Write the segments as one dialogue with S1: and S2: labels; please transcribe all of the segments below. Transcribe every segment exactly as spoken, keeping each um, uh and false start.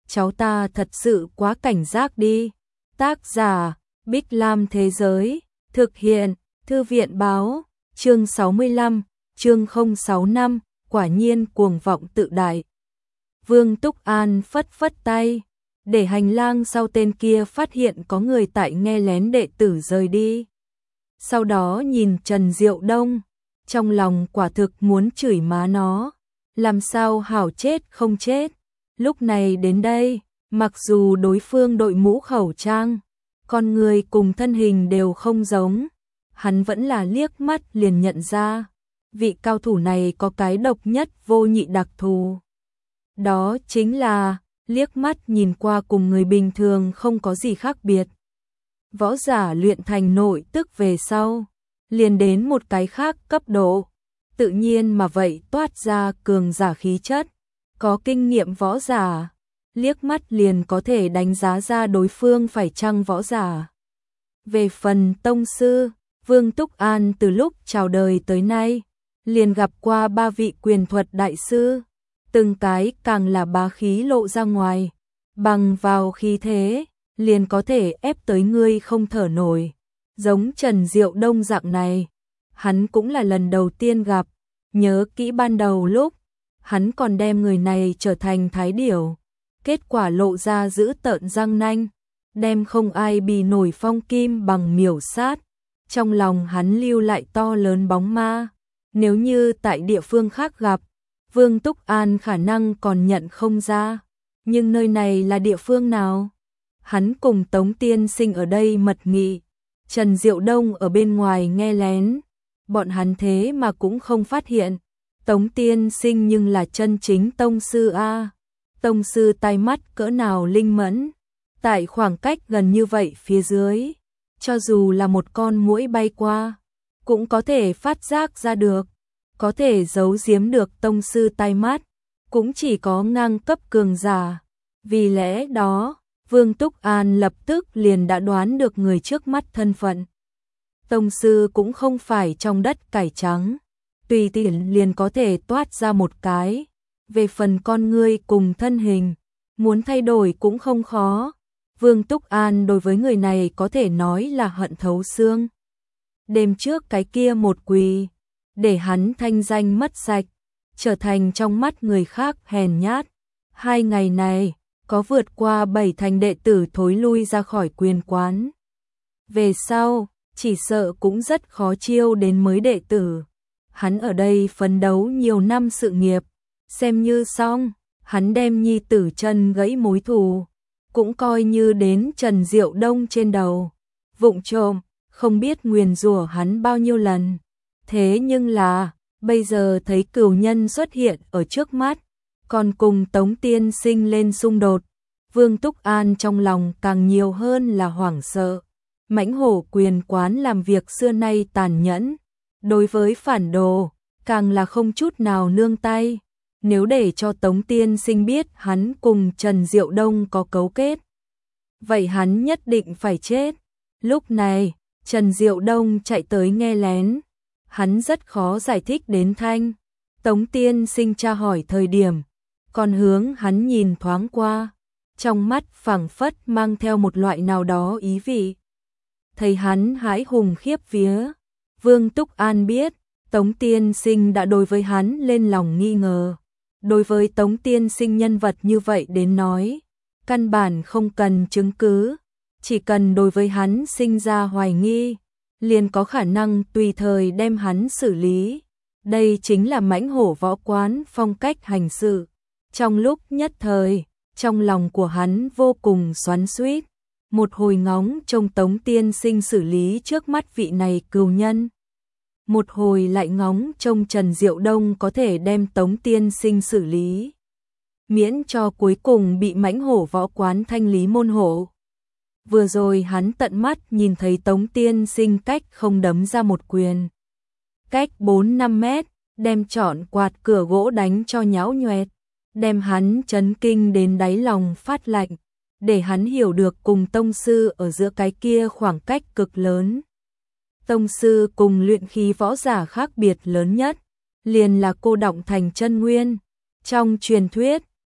S1: cháu ta thật sự quá cảnh giác đi. Tác giả, Bích Lam Thế Giới, thực hiện, Thư viện Báo, chương sáu mươi lăm, chương không sáu năm, quả nhiên cuồng vọng tự đại. Vương Túc An phất phất tay, để hành lang sau tên kia phát hiện có người tại nghe lén đệ tử rời đi. Sau đó nhìn Trần Diệu Đông, trong lòng quả thực muốn chửi má nó, làm sao hảo chết không chết. Lúc này đến đây, mặc dù đối phương đội mũ khẩu trang, con người cùng thân hình đều không giống, hắn vẫn là liếc mắt liền nhận ra, vị cao thủ này có cái độc nhất vô nhị đặc thù. Đó chính là, liếc mắt nhìn qua cùng người bình thường không có gì khác biệt. Võ giả luyện thành nội tức về sau, liền đến một cái khác cấp độ, tự nhiên mà vậy toát ra cường giả khí chất, có kinh nghiệm võ giả, liếc mắt liền có thể đánh giá ra đối phương phải chăng võ giả. Về phần tông sư, Vương Túc An từ lúc chào đời tới nay, liền gặp qua ba vị quyền thuật đại sư, từng cái càng là bá khí lộ ra ngoài, bằng vào khí thế, liền có thể ép tới ngươi không thở nổi. Giống Trần Diệu Đông dạng này, hắn cũng là lần đầu tiên gặp, nhớ kỹ ban đầu lúc, hắn còn đem người này trở thành thái điểu, kết quả lộ ra giữ tợn răng nanh, đem không ai bì nổi phong kim bằng miểu sát, trong lòng hắn lưu lại to lớn bóng ma. Nếu như tại địa phương khác gặp, Vương Túc An khả năng còn nhận không ra, nhưng nơi này là địa phương nào? Hắn cùng Tống Tiên Sinh ở đây mật nghị, Trần Diệu Đông ở bên ngoài nghe lén, bọn hắn thế mà cũng không phát hiện. Tống Tiên Sinh nhưng là chân chính tông sư a, tông sư tai mắt cỡ nào linh mẫn, tại khoảng cách gần như vậy phía dưới, cho dù là một con muỗi bay qua, cũng có thể phát giác ra được, có thể giấu giếm được tông sư tai mắt, cũng chỉ có ngang cấp cường giả. Vì lẽ đó, Vương Túc An lập tức liền đã đoán được người trước mắt thân phận. Tông sư cũng không phải trong đất cải trắng, tùy tiện liền có thể toát ra một cái. Về phần con ngươi cùng thân hình, muốn thay đổi cũng không khó. Vương Túc An đối với người này có thể nói là hận thấu xương. Đêm trước cái kia một quỳ, để hắn thanh danh mất sạch, trở thành trong mắt người khác hèn nhát. Hai ngày này, có vượt qua bảy thành đệ tử thối lui ra khỏi quyền quán. Về sau, chỉ sợ cũng rất khó chiêu đến mới đệ tử. Hắn ở đây phấn đấu nhiều năm sự nghiệp, xem như xong, hắn đem nhi tử chân gãy mối thù, cũng coi như đến Trần Diệu Đông trên đầu. Vụng trộm, không biết nguyền rủa hắn bao nhiêu lần. Thế nhưng là, bây giờ thấy cửu nhân xuất hiện ở trước mắt, còn cùng Tống Tiên Sinh lên xung đột, Vương Túc An trong lòng càng nhiều hơn là hoảng sợ. Mãnh hổ quyền quán làm việc xưa nay tàn nhẫn, đối với phản đồ, càng là không chút nào nương tay. Nếu để cho Tống Tiên Sinh biết hắn cùng Trần Diệu Đông có cấu kết, vậy hắn nhất định phải chết. Lúc này, Trần Diệu Đông chạy tới nghe lén, hắn rất khó giải thích đến thanh. Tống Tiên Sinh tra hỏi thời điểm, còn hướng hắn nhìn thoáng qua, trong mắt phảng phất mang theo một loại nào đó ý vị. Thấy hắn hãi hùng khiếp vía, Vương Túc An biết, Tống Tiên Sinh đã đối với hắn lên lòng nghi ngờ. Đối với Tống Tiên Sinh nhân vật như vậy đến nói, căn bản không cần chứng cứ, chỉ cần đối với hắn sinh ra hoài nghi, liền có khả năng tùy thời đem hắn xử lý. Đây chính là mãnh hổ võ quán phong cách hành sự. Trong lúc nhất thời, trong lòng của hắn vô cùng xoắn xuýt, một hồi ngóng trông Tống Tiên Sinh xử lý trước mắt vị này cừu nhân, một hồi lại ngóng trông Trần Diệu Đông có thể đem Tống Tiên Sinh xử lý, miễn cho cuối cùng bị mãnh hổ võ quán thanh lý môn hộ. Vừa rồi hắn tận mắt nhìn thấy Tống Tiên Sinh cách không đấm ra một quyền, cách bốn năm mét, đem trọn quạt cửa gỗ đánh cho nhão nhoẹt, đem hắn chấn kinh đến đáy lòng phát lạnh, để hắn hiểu được cùng tông sư ở giữa cái kia khoảng cách cực lớn. Tông sư cùng luyện khí võ giả khác biệt lớn nhất, liền là cô động thành chân nguyên. Trong truyền thuyết,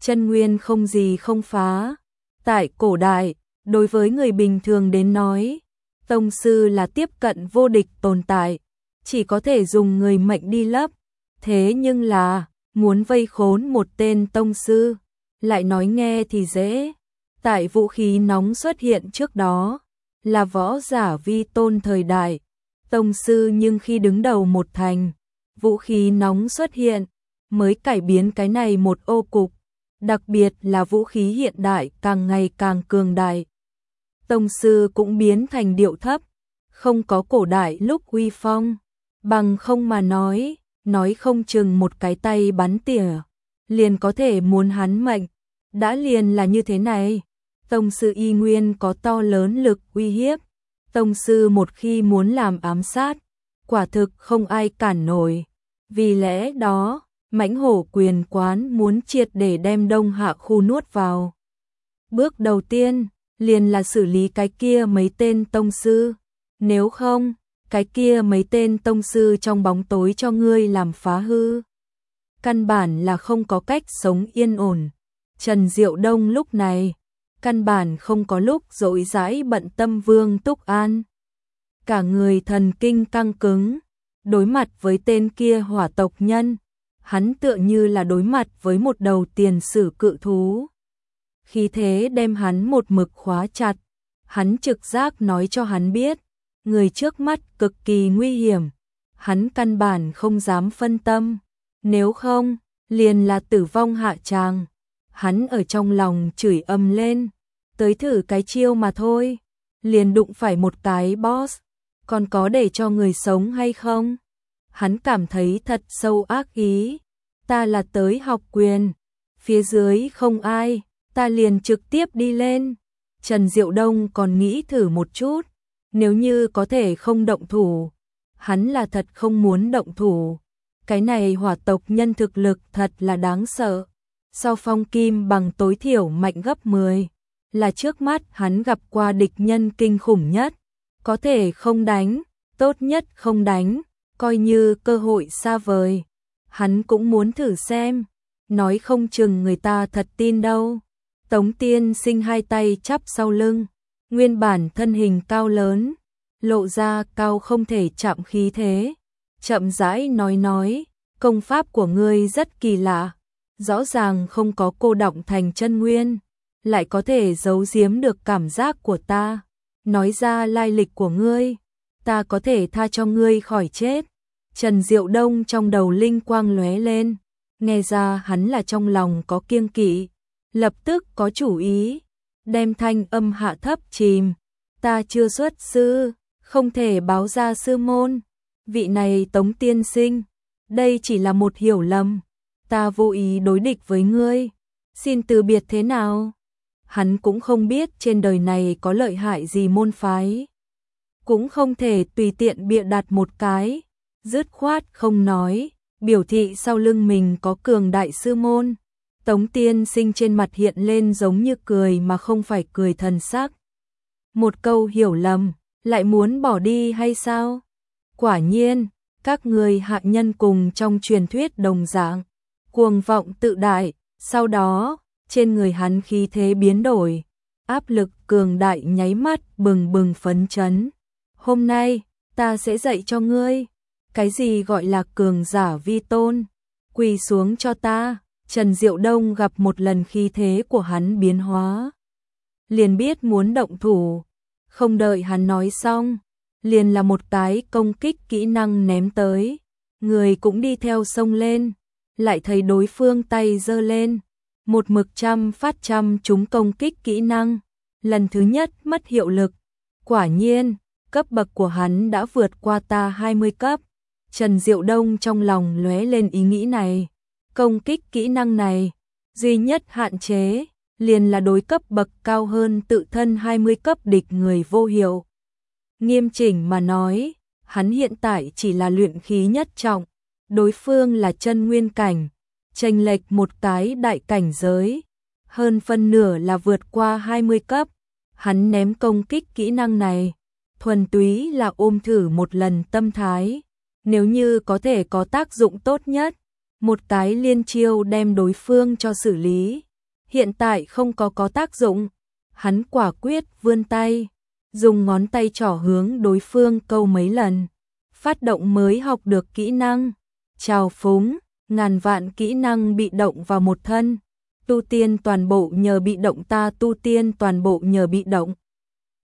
S1: chân nguyên không gì không phá. Tại cổ đại, đối với người bình thường đến nói, tông sư là tiếp cận vô địch tồn tại, chỉ có thể dùng người mệnh đi lấp. Thế nhưng là, muốn vây khốn một tên tông sư, lại nói nghe thì dễ. Tại vũ khí nóng xuất hiện trước đó, là võ giả vi tôn thời đại, tông sư, nhưng khi đứng đầu một thành, vũ khí nóng xuất hiện, mới cải biến cái này một ô cục, đặc biệt là vũ khí hiện đại càng ngày càng cường đại. Tông sư cũng biến thành điệu thấp, không có cổ đại lúc uy phong, bằng không mà nói, nói không chừng một cái tay bắn tỉa, liền có thể muốn hắn mệnh, đã liền là như thế này. Tông sư y nguyên có to lớn lực uy hiếp, tông sư một khi muốn làm ám sát, quả thực không ai cản nổi. Vì lẽ đó, Mãnh Hổ Quyền Quán muốn triệt để đem Đông Hạ khu nuốt vào. Bước đầu tiên, liền là xử lý cái kia mấy tên tông sư, nếu không, cái kia mấy tên tông sư trong bóng tối cho ngươi làm phá hư. Căn bản là không có cách sống yên ổn. Trần Diệu Đông lúc này, căn bản không có lúc rỗi rãi bận tâm Vương Túc An. Cả người thần kinh căng cứng, đối mặt với tên kia hỏa tộc nhân, hắn tựa như là đối mặt với một đầu tiền sử cự thú. Khí thế đem hắn một mực khóa chặt, hắn trực giác nói cho hắn biết, người trước mắt cực kỳ nguy hiểm, hắn căn bản không dám phân tâm, nếu không, liền là tử vong hạ tràng. Hắn ở trong lòng chửi ầm lên, tới thử cái chiêu mà thôi, liền đụng phải một cái boss, còn có để cho người sống hay không? Hắn cảm thấy thật sâu ác ý, ta là tới học quyền, phía dưới không ai, ta liền trực tiếp đi lên. Trần Diệu Đông còn nghĩ thử một chút, nếu như có thể không động thủ, hắn là thật không muốn động thủ. Cái này hỏa tộc nhân thực lực thật là đáng sợ, so Phong Kim Bằng tối thiểu mạnh gấp mười, là trước mắt hắn gặp qua địch nhân kinh khủng nhất. Có thể không đánh, tốt nhất không đánh, coi như cơ hội xa vời. Hắn cũng muốn thử xem, nói không chừng người ta thật tin đâu. Tống Tiên Sinh hai tay chắp sau lưng, nguyên bản thân hình cao lớn, lộ ra cao không thể chạm khí thế, chậm rãi nói nói, công pháp của ngươi rất kỳ lạ, rõ ràng không có cô đọng thành chân nguyên, lại có thể giấu giếm được cảm giác của ta, nói ra lai lịch của ngươi, ta có thể tha cho ngươi khỏi chết. Trần Diệu Đông trong đầu linh quang lóe lên, nghe ra hắn là trong lòng có kiêng kỵ, lập tức có chủ ý, đem thanh âm hạ thấp chìm, ta chưa xuất sư, không thể báo ra sư môn, vị này Tống Tiên Sinh, đây chỉ là một hiểu lầm, ta vô ý đối địch với ngươi, xin từ biệt thế nào? Hắn cũng không biết trên đời này có lợi hại gì môn phái, cũng không thể tùy tiện bịa đặt một cái, dứt khoát không nói, biểu thị sau lưng mình có cường đại sư môn. Tống Tiên Sinh trên mặt hiện lên giống như cười mà không phải cười thần sắc. Một câu hiểu lầm, lại muốn bỏ đi hay sao? Quả nhiên, các người hạ nhân cùng trong truyền thuyết đồng dạng, cuồng vọng tự đại, sau đó, trên người hắn khí thế biến đổi, áp lực cường đại nháy mắt bừng bừng phấn chấn. Hôm nay, ta sẽ dạy cho ngươi, cái gì gọi là cường giả vi tôn, quỳ xuống cho ta. Trần Diệu Đông gặp một lần khí thế của hắn biến hóa, liền biết muốn động thủ, không đợi hắn nói xong, liền là một cái công kích kỹ năng ném tới, người cũng đi theo xông lên, lại thấy đối phương tay giơ lên, một mực trăm phát trăm trúng công kích kỹ năng, lần thứ nhất mất hiệu lực, quả nhiên, cấp bậc của hắn đã vượt qua ta hai mươi cấp. Trần Diệu Đông trong lòng lóe lên ý nghĩ này. Công kích kỹ năng này, duy nhất hạn chế, liền là đối cấp bậc cao hơn tự thân hai mươi cấp địch người vô hiệu. Nghiêm chỉnh mà nói, hắn hiện tại chỉ là luyện khí nhất trọng, đối phương là chân nguyên cảnh, chênh lệch một cái đại cảnh giới, hơn phân nửa là vượt qua hai mươi cấp. Hắn ném công kích kỹ năng này, thuần túy là ôm thử một lần tâm thái, nếu như có thể có tác dụng tốt nhất, một cái liên chiêu đem đối phương cho xử lý, hiện tại không có có tác dụng. Hắn quả quyết vươn tay, dùng ngón tay trỏ hướng đối phương câu mấy lần, phát động mới học được kỹ năng. Trào phúng, ngàn vạn kỹ năng bị động vào một thân, tu tiên toàn bộ nhờ bị động, ta tu tiên toàn bộ nhờ bị động.